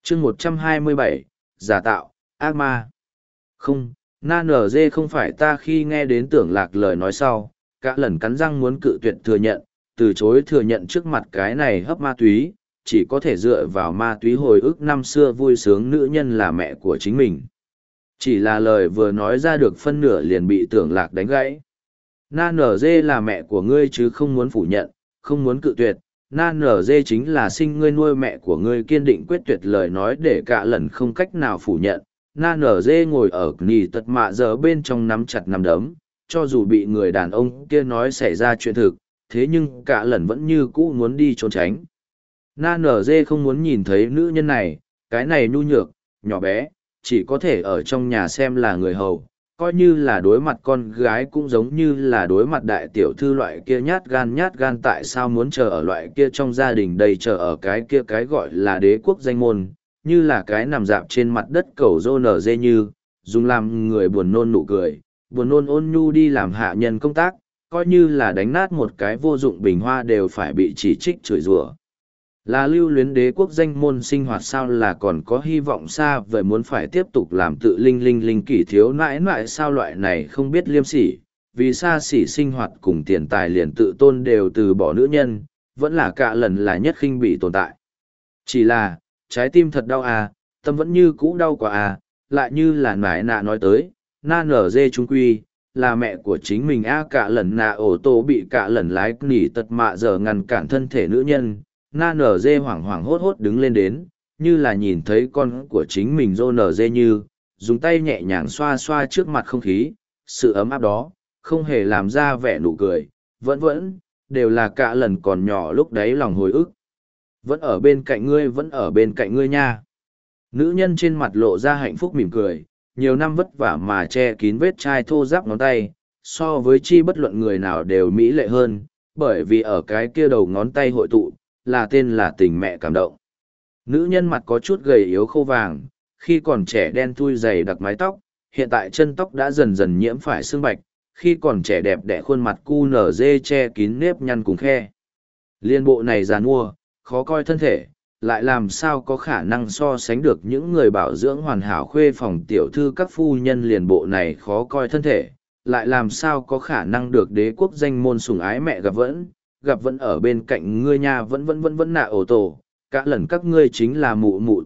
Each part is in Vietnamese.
chương 127, giả tạo, ác ma. Không, na nở dê không phải ta. Khi nghe đến Tưởng Lạc lời nói sau, cả lần cắn răng muốn cự tuyệt thừa nhận, từ chối thừa nhận trước mặt cái này hấp ma túy, chỉ có thể dựa vào ma túy hồi ức năm xưa vui sướng nữ nhân là mẹ của chính mình. Chỉ là lời vừa nói ra được phân nửa liền bị Tưởng Lạc đánh gãy. Na nở dê là mẹ của ngươi chứ không muốn phủ nhận, không muốn cự tuyệt. Na nở dê chính là sinh ngươi nuôi mẹ của ngươi, kiên định quyết tuyệt lời nói để cả lần không cách nào phủ nhận. Na nở dê ngồi ở nì tật mạ giờ bên trong nắm chặt nắm đấm, cho dù bị người đàn ông kia nói xảy ra chuyện thực, thế nhưng cả lần vẫn như cũ muốn đi trốn tránh. Na nở dê không muốn nhìn thấy nữ nhân này, cái này nhu nhược, nhỏ bé, chỉ có thể ở trong nhà xem là người hầu, coi như là đối mặt con gái cũng giống như là đối mặt đại tiểu thư loại kia nhát gan. Tại sao muốn chờ ở loại kia trong gia đình đây, chờ ở cái kia cái gọi là đế quốc danh môn, như là cái nằm dạp trên mặt đất cầu rô nở dê, như dùng làm người buồn nôn nụ cười, buồn nôn ôn nhu đi làm hạ nhân công tác, coi như là đánh nát một cái vô dụng bình hoa đều phải bị chỉ trích chửi rủa. Là lưu luyến đế quốc danh môn sinh hoạt sao, là còn có hy vọng xa vời muốn phải tiếp tục làm tự linh kỷ thiếu nãi nãi sao, loại này không biết liêm sỉ, vì xa xỉ sinh hoạt cùng tiền tài liền tự tôn đều từ bỏ nữ nhân, vẫn là cả lần là nhất khinh bị tồn tại. Chỉ là, trái tim thật đau à, tâm vẫn như cũ đau quá à, lại như là nãi nạ nói tới, na nở dê trung quy, là mẹ của chính mình a. Cả lần nạ ổ tô bị cả lần lái nỉ tật mạ giờ ngăn cản thân thể nữ nhân. Na nở dê hoảng hoảng hốt hốt đứng lên đến, như là nhìn thấy con của chính mình rô nở dê, như dùng tay nhẹ nhàng xoa xoa trước mặt không khí, sự ấm áp đó không hề làm ra vẻ nụ cười, vẫn đều là cả lần còn nhỏ lúc đấy lòng hồi ức. Vẫn ở bên cạnh ngươi, vẫn ở bên cạnh ngươi nha. Nữ nhân trên mặt lộ ra hạnh phúc mỉm cười, nhiều năm vất vả mà che kín vết chai thô ráp ngón tay, so với chi bất luận người nào đều mỹ lệ hơn, bởi vì ở cái kia đầu ngón tay hội tụ là tên là tình mẹ cảm động. Nữ nhân mặt có chút gầy yếu khô vàng, khi còn trẻ đen thui dày đặc mái tóc, hiện tại chân tóc đã dần dần nhiễm phải sương bạch, khi còn trẻ đẹp đẽ khuôn mặt cu nở dê che kín nếp nhăn cùng khe. Liên bộ này giàn mua, khó coi thân thể, lại làm sao có khả năng so sánh được những người bảo dưỡng hoàn hảo khuê phòng tiểu thư các phu nhân. Liền bộ này khó coi thân thể, lại làm sao có khả năng được đế quốc danh môn sủng ái mẹ gặp vẫn ở bên cạnh ngươi nha. Vẫn nạ ổ tổ, cả lần các ngươi chính là mụ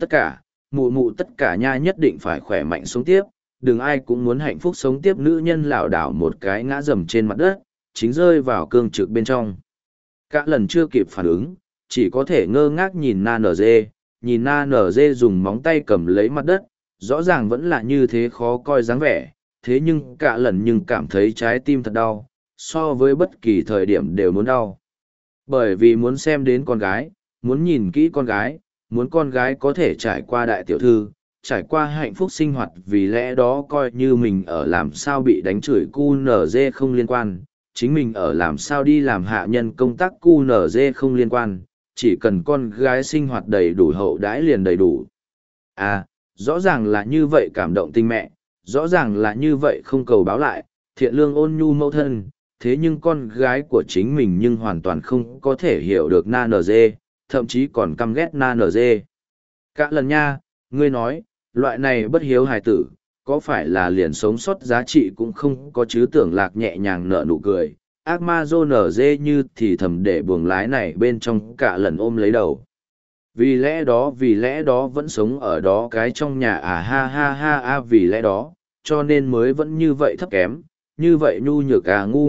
tất cả nha, nhất định phải khỏe mạnh sống tiếp, đừng ai cũng muốn hạnh phúc sống tiếp. Nữ nhân lảo đảo một cái ngã rầm trên mặt đất, chính rơi vào cương trực bên trong. Cả lần chưa kịp phản ứng, chỉ có thể ngơ ngác nhìn na nở dê, nhìn na nở dê dùng móng tay cầm lấy mặt đất, rõ ràng vẫn là như thế khó coi dáng vẻ, thế nhưng cả lần nhưng cảm thấy trái tim thật đau, so với bất kỳ thời điểm đều muốn đau. Bởi vì muốn xem đến con gái, muốn nhìn kỹ con gái, muốn con gái có thể trải qua đại tiểu thư, trải qua hạnh phúc sinh hoạt, vì lẽ đó coi như mình ở làm sao bị đánh chửi cu nở dê không liên quan, chính mình ở làm sao đi làm hạ nhân công tác cu nở dê không liên quan, chỉ cần con gái sinh hoạt đầy đủ hậu đãi liền đầy đủ. À, rõ ràng là như vậy cảm động tình mẹ, rõ ràng là như vậy không cầu báo lại, thiện lương ôn nhu mẫu thân, thế nhưng con gái của chính mình nhưng hoàn toàn không có thể hiểu được na nở dê, thậm chí còn căm ghét na nở dê. Cả lần nha, ngươi nói, loại này bất hiếu hài tử, có phải là liền sống sót giá trị cũng không có chứ? Tưởng Lạc nhẹ nhàng nở nụ cười, ác ma rô nở dê như thì thầm để buồng lái này bên trong. Cả lần ôm lấy đầu. Vì lẽ đó vẫn sống ở đó cái trong nhà à, ha, vì lẽ đó, cho nên mới vẫn như vậy thấp kém, như vậy nhu nhược à, ngu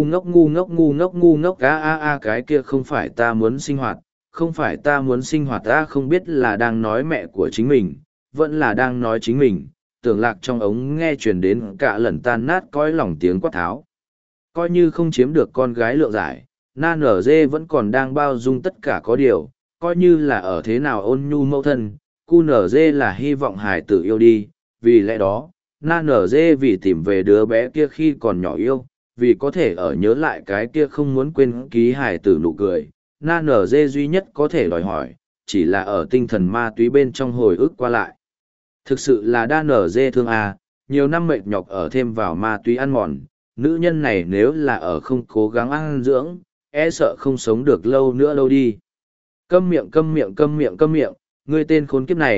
ngốc cái kia không phải ta muốn sinh hoạt, không phải ta muốn sinh hoạt ta. Không biết là đang nói mẹ của chính mình, vẫn là đang nói chính mình. Tưởng Lạc trong ống nghe truyền đến cả lần tan nát cõi lòng tiếng quát tháo. Coi như không chiếm được con gái lượng giải, na nở dê vẫn còn đang bao dung tất cả có điều, coi như là ở thế nào ôn nhu mẫu thân, cu nở dê là hy vọng hài tử yêu đi. Vì lẽ đó, na nở dê vì tìm về đứa bé kia khi còn nhỏ yêu, vì có thể ở nhớ lại cái kia không muốn quên ký hài tử nụ cười, na nở dê duy nhất có thể đòi hỏi, chỉ là ở tinh thần ma túy bên trong hồi ức qua lại. Thực sự là đa nở dê thương à, nhiều năm mệt nhọc ở thêm vào ma túy ăn mòn, nữ nhân này nếu là ở không cố gắng ăn dưỡng, e sợ không sống được lâu nữa đâu đi. Câm miệng, ngươi tên khốn kiếp này,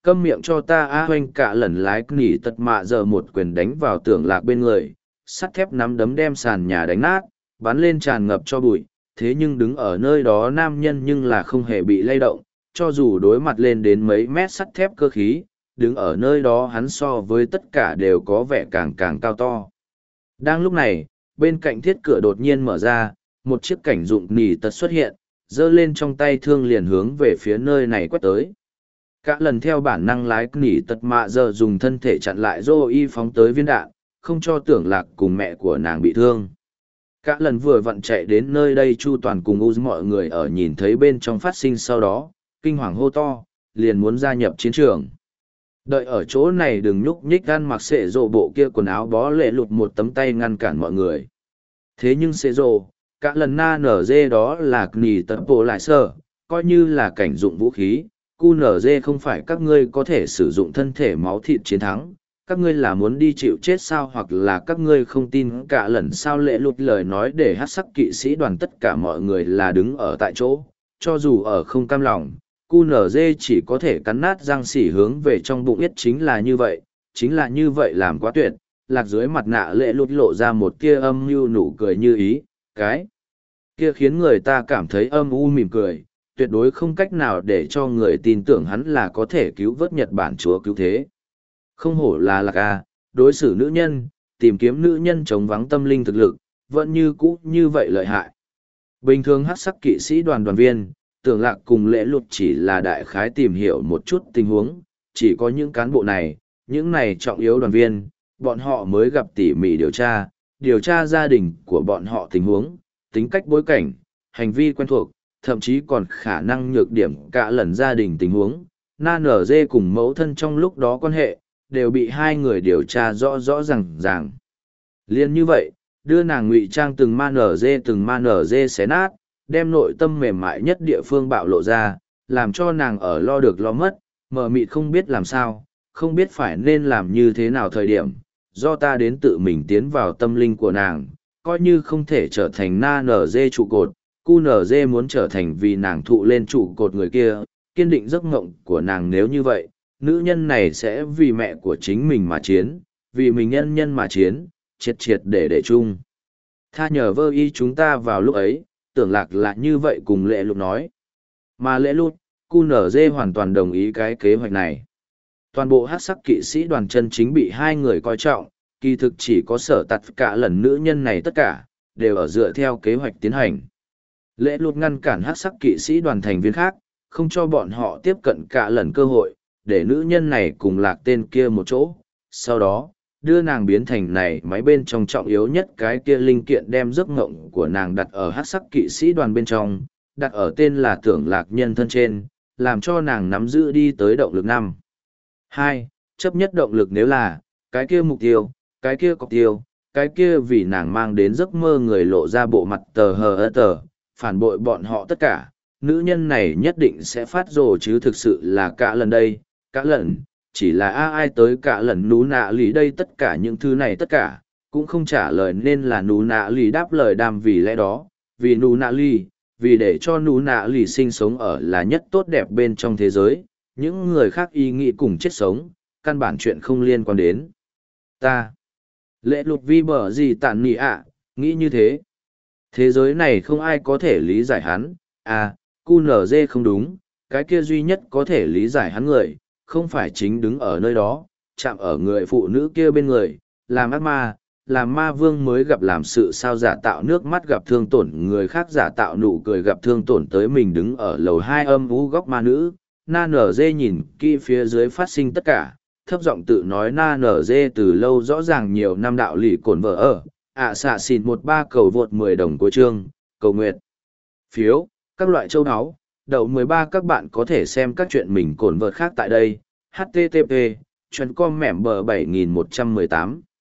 Câm miệng cho ta a hoanh cả lần lái nỉ tật mạ giờ một quyền đánh vào tưởng lạc bên người, sắt thép nắm đấm đem sàn nhà đánh nát, bắn lên tràn ngập cho bụi, thế nhưng đứng ở nơi đó nam nhân nhưng là không hề bị lay động, cho dù đối mặt lên đến mấy mét sắt thép cơ khí, đứng ở nơi đó hắn so với tất cả đều có vẻ càng càng cao to. Đang lúc này, bên cạnh thiết cửa đột nhiên mở ra, một chiếc cảnh dụng nỉ tật xuất hiện, giơ lên trong tay thương liền hướng về phía nơi này quét tới. Cả lần theo bản năng lái nỉ tật mạ giờ dùng thân thể chặn lại Zoe phóng tới viên đạn, không cho tưởng lạc cùng mẹ của nàng bị thương. Cả lần vừa vặn chạy đến nơi đây Chu Toàn cùng U mọi người ở nhìn thấy bên trong phát sinh sau đó, kinh hoàng hô to, liền muốn gia nhập chiến trường. Đợi ở chỗ này đừng nhúc nhích gan mặc xệ rộ bộ kia quần áo bó lệ lụt một tấm tay ngăn cản mọi người. Thế nhưng xệ rộ, cả lần na nở dê đó là nỉ tật bộ lại sơ, coi như là cảnh dụng vũ khí. QNZ không phải các ngươi có thể sử dụng thân thể máu thịt chiến thắng, các ngươi là muốn đi chịu chết sao hoặc là các ngươi không tin cả lần sao lệ lụt lời nói để hát sắc kỵ sĩ đoàn tất cả mọi người là đứng ở tại chỗ, cho dù ở không cam lòng, QNZ chỉ có thể cắn nát răng xỉ hướng về trong bụng yết chính là như vậy làm quá tuyệt, lạc dưới mặt nạ lệ lụt lộ ra một tia âm mưu nụ cười như ý, cái kia khiến người ta cảm thấy âm u mỉm cười. Tuyệt đối không cách nào để cho người tin tưởng hắn là có thể cứu vớt Nhật Bản chúa cứu thế. Không hổ là lạc a, đối xử nữ nhân, tìm kiếm nữ nhân chống vắng tâm linh thực lực, vẫn như cũ như vậy lợi hại. Bình thường hắc sắc kỵ sĩ đoàn viên, tưởng lạc cùng lễ lụt chỉ là đại khái tìm hiểu một chút tình huống, chỉ có những cán bộ này, những này trọng yếu đoàn viên, bọn họ mới gặp tỉ mỉ điều tra gia đình của bọn họ tình huống, tính cách bối cảnh, hành vi quen thuộc, thậm chí còn khả năng nhược điểm cả lần gia đình tình huống, na nở dê cùng mẫu thân trong lúc đó quan hệ, đều bị hai người điều tra rõ ràng. Liên như vậy, đưa nàng ngụy trang từng ma nở dê xé nát, đem nội tâm mềm mại nhất địa phương bạo lộ ra, làm cho nàng ở lo được lo mất, mờ mịt không biết làm sao, không biết phải nên làm như thế nào thời điểm, do ta đến tự mình tiến vào tâm linh của nàng, coi như không thể trở thành na nở dê trụ cột. QNZ muốn trở thành vì nàng thụ lên trụ cột người kia, kiên định giấc mộng của nàng nếu như vậy, nữ nhân này sẽ vì mẹ của chính mình mà chiến, vì mình nhân mà chiến, triệt để chung. Tha nhờ vơ y chúng ta vào lúc ấy, tưởng lạc là như vậy cùng lệ lụt nói. Mà lệ lụt, QNZ hoàn toàn đồng ý cái kế hoạch này. Toàn bộ hát sắc kỵ sĩ đoàn chân chính bị hai người coi trọng, kỳ thực chỉ có sở tặt cả lần nữ nhân này tất cả, đều ở dựa theo kế hoạch tiến hành. Lễ lụt ngăn cản hát sắc kỵ sĩ đoàn thành viên khác, không cho bọn họ tiếp cận cả lần cơ hội, để nữ nhân này cùng lạc tên kia một chỗ. Sau đó, đưa nàng biến thành này máy bên trong trọng yếu nhất cái kia linh kiện đem giấc ngộng của nàng đặt ở hát sắc kỵ sĩ đoàn bên trong, đặt ở tên là tưởng lạc nhân thân trên, làm cho nàng nắm giữ đi tới động lực 5. 2. Chấp nhất động lực nếu là, cái kia mục tiêu, cái kia cọc tiêu, cái kia vì nàng mang đến giấc mơ người lộ ra bộ mặt tờ, phản bội bọn họ tất cả, nữ nhân này nhất định sẽ phát rồ chứ thực sự là cả lần đây, cả lần, chỉ là ai tới cả lần nú nạ lì đây tất cả những thứ này tất cả, cũng không trả lời nên là nú nạ lì đáp lời đam vì lẽ đó, vì nú nạ lì, vì để cho nú nạ lì sinh sống ở là nhất tốt đẹp bên trong thế giới, những người khác ý nghĩ cùng chết sống, căn bản chuyện không liên quan đến. Ta, lệ lục vi bở gì tàn nị ạ, nghĩ như thế. Thế giới này không ai có thể lý giải hắn, QNZ không đúng, cái kia duy nhất có thể lý giải hắn người, không phải chính đứng ở nơi đó, chạm ở người phụ nữ kia bên người, làm ác ma, làm ma vương mới gặp làm sự sao giả tạo nước mắt gặp thương tổn người khác giả tạo nụ cười gặp thương tổn tới mình đứng ở lầu 2 âm u góc ma nữ, na nở dê nhìn kỹ phía dưới phát sinh tất cả, thấp giọng tự nói na nở dê từ lâu rõ ràng nhiều năm đạo lì cồn vợ ở. Xạ xịn 13 cầu vượt 10 đồng của chương, cầu nguyện. Phiếu, các loại châu áo, đậu 13 các bạn có thể xem các chuyện mình cồn vợt khác tại đây. http://com mẻm bờ 7118